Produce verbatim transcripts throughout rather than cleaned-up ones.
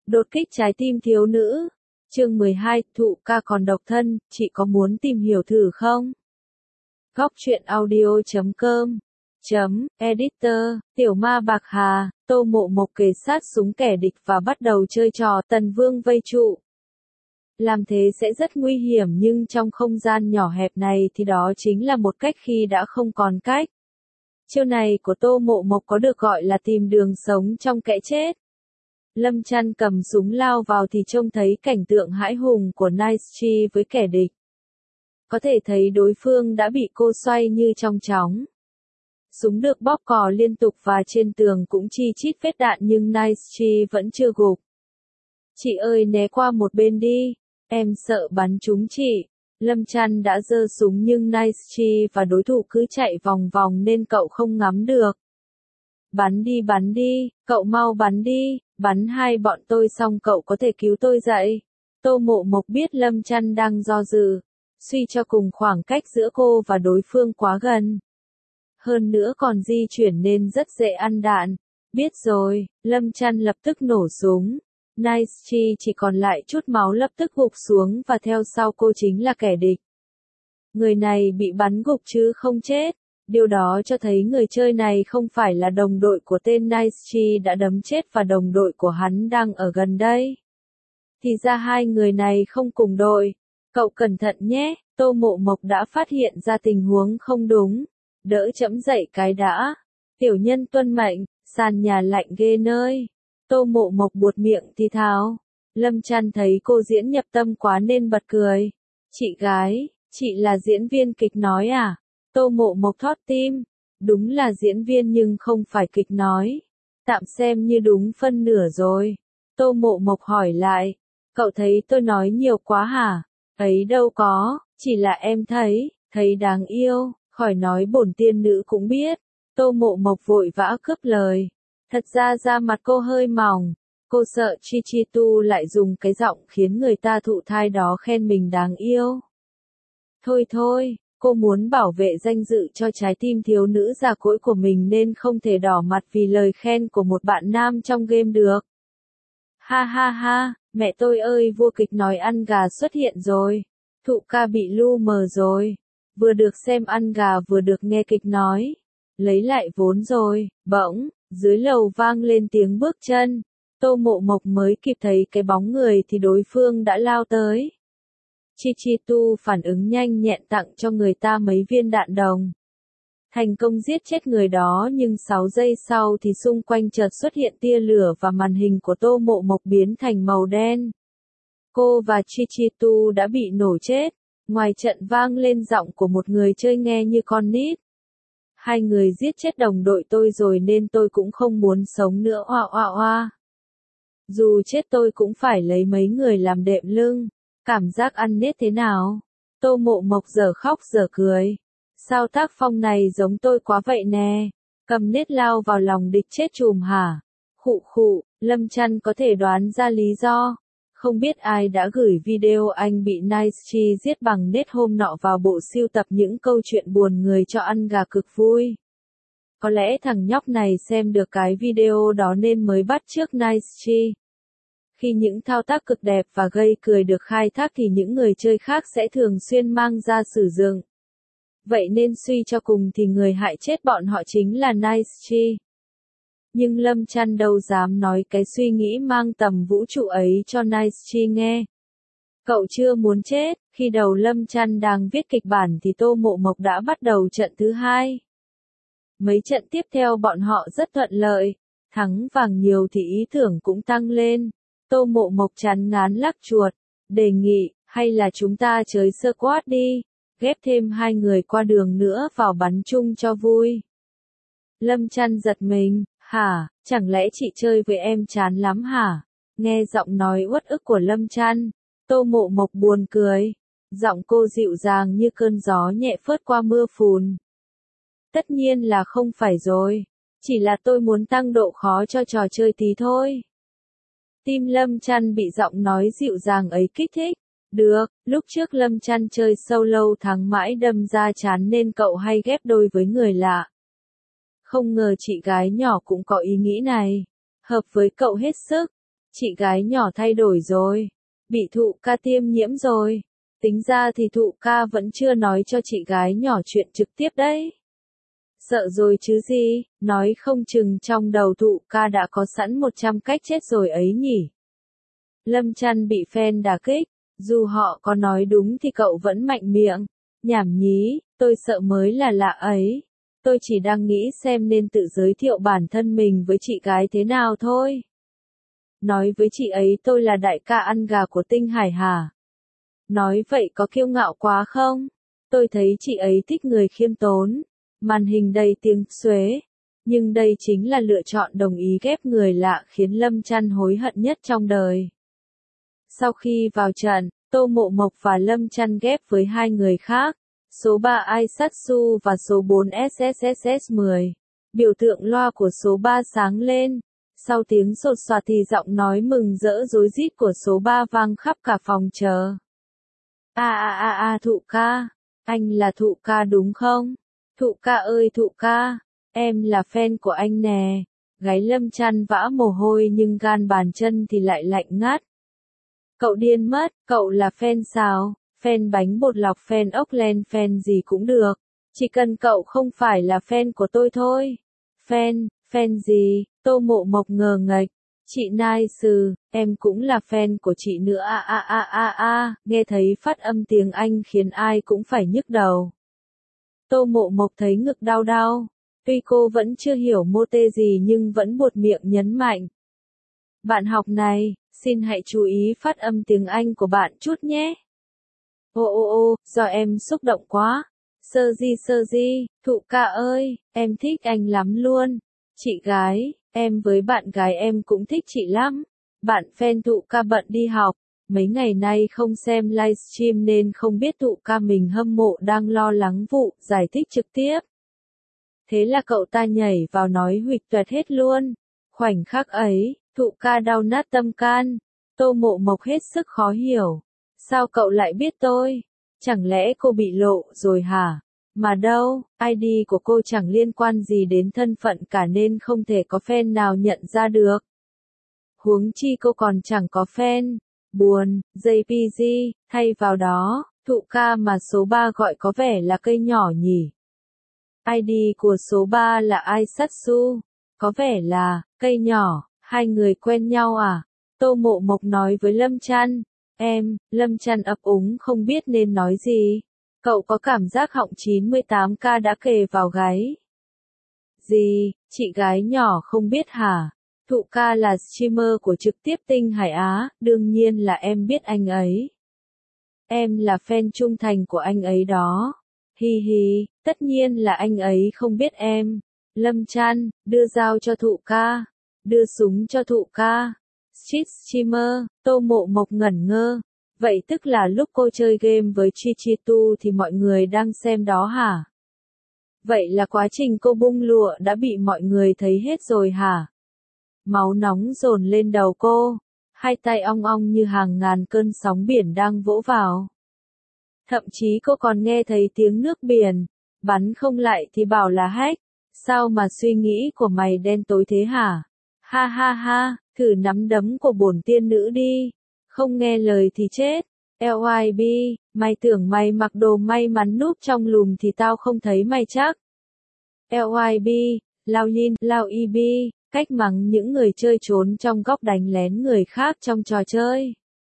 Đột kích trái tim thiếu nữ. Chương mười hai, Thụ ca còn độc thân, chị có muốn tìm hiểu thử không? Góc truyện audio chấm com chấm editor, tiểu ma bạc hà, Tô Mộ Mộc kề sát súng kẻ địch và bắt đầu chơi trò tần vương vây trụ. Làm thế sẽ rất nguy hiểm nhưng trong không gian nhỏ hẹp này thì đó chính là một cách khi đã không còn cách. Chiêu này của Tô Mộ Mộc có được gọi là tìm đường sống trong kẽ chết. Lâm Chăn cầm súng lao vào thì trông thấy cảnh tượng hãi hùng của Nice Chi với kẻ địch. Có thể thấy đối phương đã bị cô xoay như trong chóng. Súng được bóp cò liên tục và trên tường cũng chi chít vết đạn nhưng Nice Chi vẫn chưa gục. Chị ơi né qua một bên đi, em sợ bắn trúng chị. Lâm Chăn đã giơ súng nhưng Nice Chi và đối thủ cứ chạy vòng vòng nên cậu không ngắm được. Bắn đi bắn đi, cậu mau bắn đi, bắn hai bọn tôi xong cậu có thể cứu tôi dậy. Tô Mộ Mộc biết Lâm Chăn đang do dự, suy cho cùng khoảng cách giữa cô và đối phương quá gần. Hơn nữa còn di chuyển nên rất dễ ăn đạn. Biết rồi, Lâm Chăn lập tức nổ súng. Nice Chi chỉ còn lại chút máu lập tức gục xuống và theo sau cô chính là kẻ địch. Người này bị bắn gục chứ không chết. Điều đó cho thấy người chơi này không phải là đồng đội của tên Nice Chi đã đấm chết và đồng đội của hắn đang ở gần đây. Thì ra hai người này không cùng đội. Cậu cẩn thận nhé, Tô Mộ Mộc đã phát hiện ra tình huống không đúng. Đỡ chẫm dậy cái đã. Tiểu nhân tuân mệnh, sàn nhà lạnh ghê nơi. Tô Mộ Mộc buột miệng thì thào. Lâm Chăn thấy cô diễn nhập tâm quá nên bật cười. Chị gái, chị là diễn viên kịch nói à? Tô Mộ Mộc thót tim. Đúng là diễn viên nhưng không phải kịch nói. Tạm xem như đúng phân nửa rồi. Tô Mộ Mộc hỏi lại. Cậu thấy tôi nói nhiều quá hả? Ấy đâu có, chỉ là em thấy, thấy đáng yêu, khỏi nói bổn tiên nữ cũng biết. Tô Mộ Mộc vội vã cướp lời. Thật ra da mặt cô hơi mỏng. Cô sợ Chi Chi Tu lại dùng cái giọng khiến người ta thụ thai đó khen mình đáng yêu. Thôi thôi. Cô muốn bảo vệ danh dự cho trái tim thiếu nữ già cỗi của mình nên không thể đỏ mặt vì lời khen của một bạn nam trong game được. Ha ha ha, mẹ tôi ơi vua kịch nói ăn gà xuất hiện rồi. Thụ ca bị lu mờ rồi. Vừa được xem ăn gà vừa được nghe kịch nói. Lấy lại vốn rồi, bỗng, dưới lầu vang lên tiếng bước chân. Tô Mộ Mộc mới kịp thấy cái bóng người thì đối phương đã lao tới. Chi Chi Tu phản ứng nhanh nhẹn tặng cho người ta mấy viên đạn đồng. Thành công giết chết người đó nhưng sáu giây sau thì xung quanh chợt xuất hiện tia lửa và màn hình của Tô Mộ Mộc biến thành màu đen. Cô và Chi Chi Tu đã bị nổ chết. Ngoài trận vang lên giọng của một người chơi nghe như con nít. Hai người giết chết đồng đội tôi rồi nên tôi cũng không muốn sống nữa oa oa oa. Dù chết tôi cũng phải lấy mấy người làm đệm lưng. Cảm giác ăn nết thế nào? Tô Mộ Mộc giờ khóc giờ cười. Sao tác phong này giống tôi quá vậy nè? Cầm nết lao vào lòng địch chết chùm hả? Khụ khụ, Lâm Chăn có thể đoán ra lý do. Không biết ai đã gửi video anh bị Nice Chi giết bằng nết hôm nọ vào bộ sưu tập những câu chuyện buồn người cho ăn gà cực vui. Có lẽ thằng nhóc này xem được cái video đó nên mới bắt chước Nice Chi. Khi những thao tác cực đẹp và gây cười được khai thác thì những người chơi khác sẽ thường xuyên mang ra sử dụng. Vậy nên suy cho cùng thì người hại chết bọn họ chính là Nice Chi. Nhưng Lâm Chăn đâu dám nói cái suy nghĩ mang tầm vũ trụ ấy cho Nice Chi nghe. Cậu chưa muốn chết, khi đầu Lâm Chăn đang viết kịch bản thì Tô Mộ Mộc đã bắt đầu trận thứ hai. Mấy trận tiếp theo bọn họ rất thuận lợi, thắng vàng nhiều thì ý tưởng cũng tăng lên. Tô Mộ Mộc chán ngán lắc chuột, đề nghị, hay là chúng ta chơi squad đi, ghép thêm hai người qua đường nữa vào bắn chung cho vui. Lâm Chăn giật mình, hả, chẳng lẽ chị chơi với em chán lắm hả? Nghe giọng nói uất ức của Lâm Chăn, Tô Mộ Mộc buồn cười, giọng cô dịu dàng như cơn gió nhẹ phớt qua mưa phùn. Tất nhiên là không phải rồi, chỉ là tôi muốn tăng độ khó cho trò chơi tí thôi. Tim Lâm Chăn bị giọng nói dịu dàng ấy kích thích. Được, lúc trước Lâm Chăn chơi solo thắng mãi đâm ra chán nên cậu hay ghép đôi với người lạ. Không ngờ chị gái nhỏ cũng có ý nghĩ này. Hợp với cậu hết sức. Chị gái nhỏ thay đổi rồi. Bị Thụ ca tiêm nhiễm rồi. Tính ra thì Thụ ca vẫn chưa nói cho chị gái nhỏ chuyện trực tiếp đấy. Sợ rồi chứ gì, nói không chừng trong đầu Thụ ca đã có sẵn một trăm cách chết rồi ấy nhỉ. Lâm Chăn bị fan đả kích, dù họ có nói đúng thì cậu vẫn mạnh miệng. Nhảm nhí, tôi sợ mới là lạ ấy. Tôi chỉ đang nghĩ xem nên tự giới thiệu bản thân mình với chị gái thế nào thôi. Nói với chị ấy tôi là đại ca ăn gà của Tinh Hải hả? Nói vậy có kiêu ngạo quá không? Tôi thấy chị ấy thích người khiêm tốn. Màn hình đầy tiếng xuế. Nhưng đây chính là lựa chọn đồng ý ghép người lạ khiến Lâm Chăn hối hận nhất trong đời. Sau khi vào trận, Tô Mộ Mộc và Lâm Chăn ghép với hai người khác. Số ba Aisatsu và số bốn ét ét ét ét mười. Biểu tượng loa của số ba sáng lên. Sau tiếng sột soạt thì giọng nói mừng rỡ rối rít của số ba vang khắp cả phòng chờ. A a a a Thụ ca, anh là Thụ ca đúng không? Thụ ca ơi Thụ ca, em là fan của anh nè. Gáy Lâm Chăn vã mồ hôi nhưng gan bàn chân thì lại lạnh ngắt. Cậu điên mất, cậu là fan sao? Fan bánh bột lọc, fan ốc len, fan gì cũng được. Chỉ cần cậu không phải là fan của tôi thôi. Fan, fan gì? Tô Mộ Mộc ngờ nghệch. Chị Nice, em cũng là fan của chị nữa a a a a a, nghe thấy phát âm tiếng Anh khiến ai cũng phải nhức đầu. Tô Mộ Mộc thấy ngực đau đau. Tuy cô vẫn chưa hiểu mô tê gì nhưng vẫn buột miệng nhấn mạnh. Bạn học này, xin hãy chú ý phát âm tiếng Anh của bạn chút nhé. Ô ô ô, do em xúc động quá. Sơ di sơ di, Thụ ca ơi, em thích anh lắm luôn. Chị gái, em với bạn gái em cũng thích chị lắm. Bạn fan Thụ ca bận đi học, mấy ngày nay không xem livestream nên không biết Thụ ca mình hâm mộ đang lo lắng vụ giải thích trực tiếp. Thế là cậu ta nhảy vào nói huỵch toẹt hết luôn. Khoảnh khắc ấy, Thụ ca đau nát tâm can. Tô Mộ Mộc hết sức khó hiểu. Sao cậu lại biết tôi? Chẳng lẽ cô bị lộ rồi hả? Mà đâu, i đê của cô chẳng liên quan gì đến thân phận cả nên không thể có fan nào nhận ra được. Huống chi cô còn chẳng có fan. Buồn, jay pê giê, thay vào đó, Thụ ca mà số ba gọi có vẻ là cây nhỏ nhỉ. i đê của số ba là Aisatsu, có vẻ là cây nhỏ, hai người quen nhau à? Tô Mộ Mộc nói với Lâm Chăn. Em, Lâm Chăn ấp úng không biết nên nói gì. Cậu có cảm giác họng chín mươi tám k đã kề vào gáy. Gì, chị gái nhỏ không biết hả? Thụ ca là streamer của trực tiếp Tinh Hải Á, đương nhiên là em biết anh ấy. Em là fan trung thành của anh ấy đó. Hi hi, tất nhiên là anh ấy không biết em. Lâm Chăn, đưa dao cho Thụ ca. Đưa súng cho Thụ ca. Street streamer, Tô Mộ Mộc ngẩn ngơ. Vậy tức là lúc cô chơi game với Chichitu thì mọi người đang xem đó hả? Vậy là quá trình cô bung lụa đã bị mọi người thấy hết rồi hả? Máu nóng dồn lên đầu cô. Hai tay ong ong như hàng ngàn cơn sóng biển đang vỗ vào. Thậm chí cô còn nghe thấy tiếng nước biển. Bắn không lại thì bảo là hack. Sao mà suy nghĩ của mày đen tối thế hả? Ha ha ha, thử nắm đấm của bổn tiên nữ đi. Không nghe lời thì chết. lờ i bê, mày tưởng mày mặc đồ may mắn núp trong lùm thì tao không thấy mày chắc. lờ i bê, Lao Yin, Lao i bê, cách mắng những người chơi trốn trong góc đánh lén người khác trong trò chơi.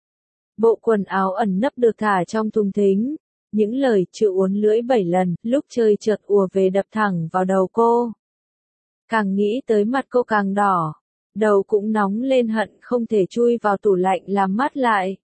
Bộ quần áo ẩn nấp được thả trong thùng thính. Những lời chữ uốn lưỡi bảy lần, lúc chơi chợt ùa về đập thẳng vào đầu cô. Càng nghĩ tới mặt cô càng đỏ. Đầu cũng nóng lên hận không thể chui vào tủ lạnh làm mát lại.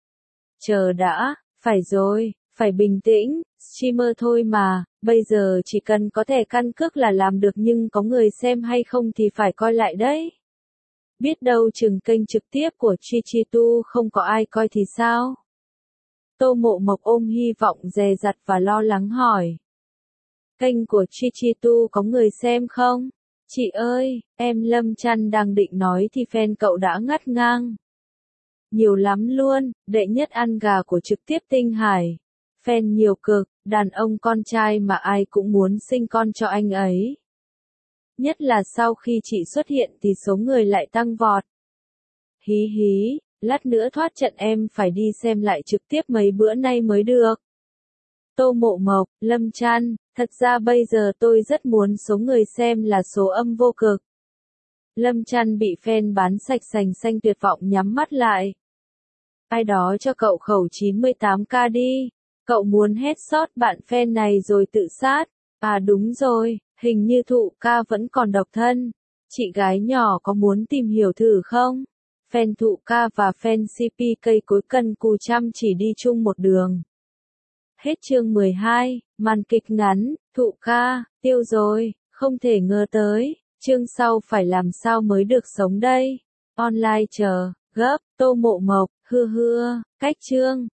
Chờ đã, phải rồi, phải bình tĩnh, streamer thôi mà, bây giờ chỉ cần có thẻ căn cước là làm được nhưng có người xem hay không thì phải coi lại đấy. Biết đâu chừng kênh trực tiếp của Chichitu không có ai coi thì sao? Tô Mộ Mộc ôm hy vọng dè dặt và lo lắng hỏi. Kênh của Chichitu có người xem không? Chị ơi, em Lâm Chăn đang định nói thì fan cậu đã ngắt ngang. Nhiều lắm luôn, đệ nhất ăn gà của trực tiếp Tinh Hải. Fan nhiều cực, đàn ông con trai mà ai cũng muốn sinh con cho anh ấy. Nhất là sau khi chị xuất hiện thì số người lại tăng vọt. Hí hí, lát nữa thoát trận em phải đi xem lại trực tiếp mấy bữa nay mới được. Tô Mộ Mộc, Lâm Trăn, thật ra bây giờ tôi rất muốn số người xem là số âm vô cực. Lâm Trăn bị fan bán sạch sành xanh tuyệt vọng nhắm mắt lại. Ai đó cho cậu khẩu chín mươi tám k đi. Cậu muốn headshot bạn fan này rồi tự sát. À đúng rồi, hình như Thụ ca vẫn còn độc thân. Chị gái nhỏ có muốn tìm hiểu thử không? Fan Thụ ca và fan xê pê cây cối cần cù chăm chỉ đi chung một đường. Hết chương mười hai, màn kịch ngắn, Thụ ca, tiêu rồi, không thể ngờ tới, chương sau phải làm sao mới được sống đây. Online chờ, gấp, Tô Mộ Mộc, hưa hưa, cách chương.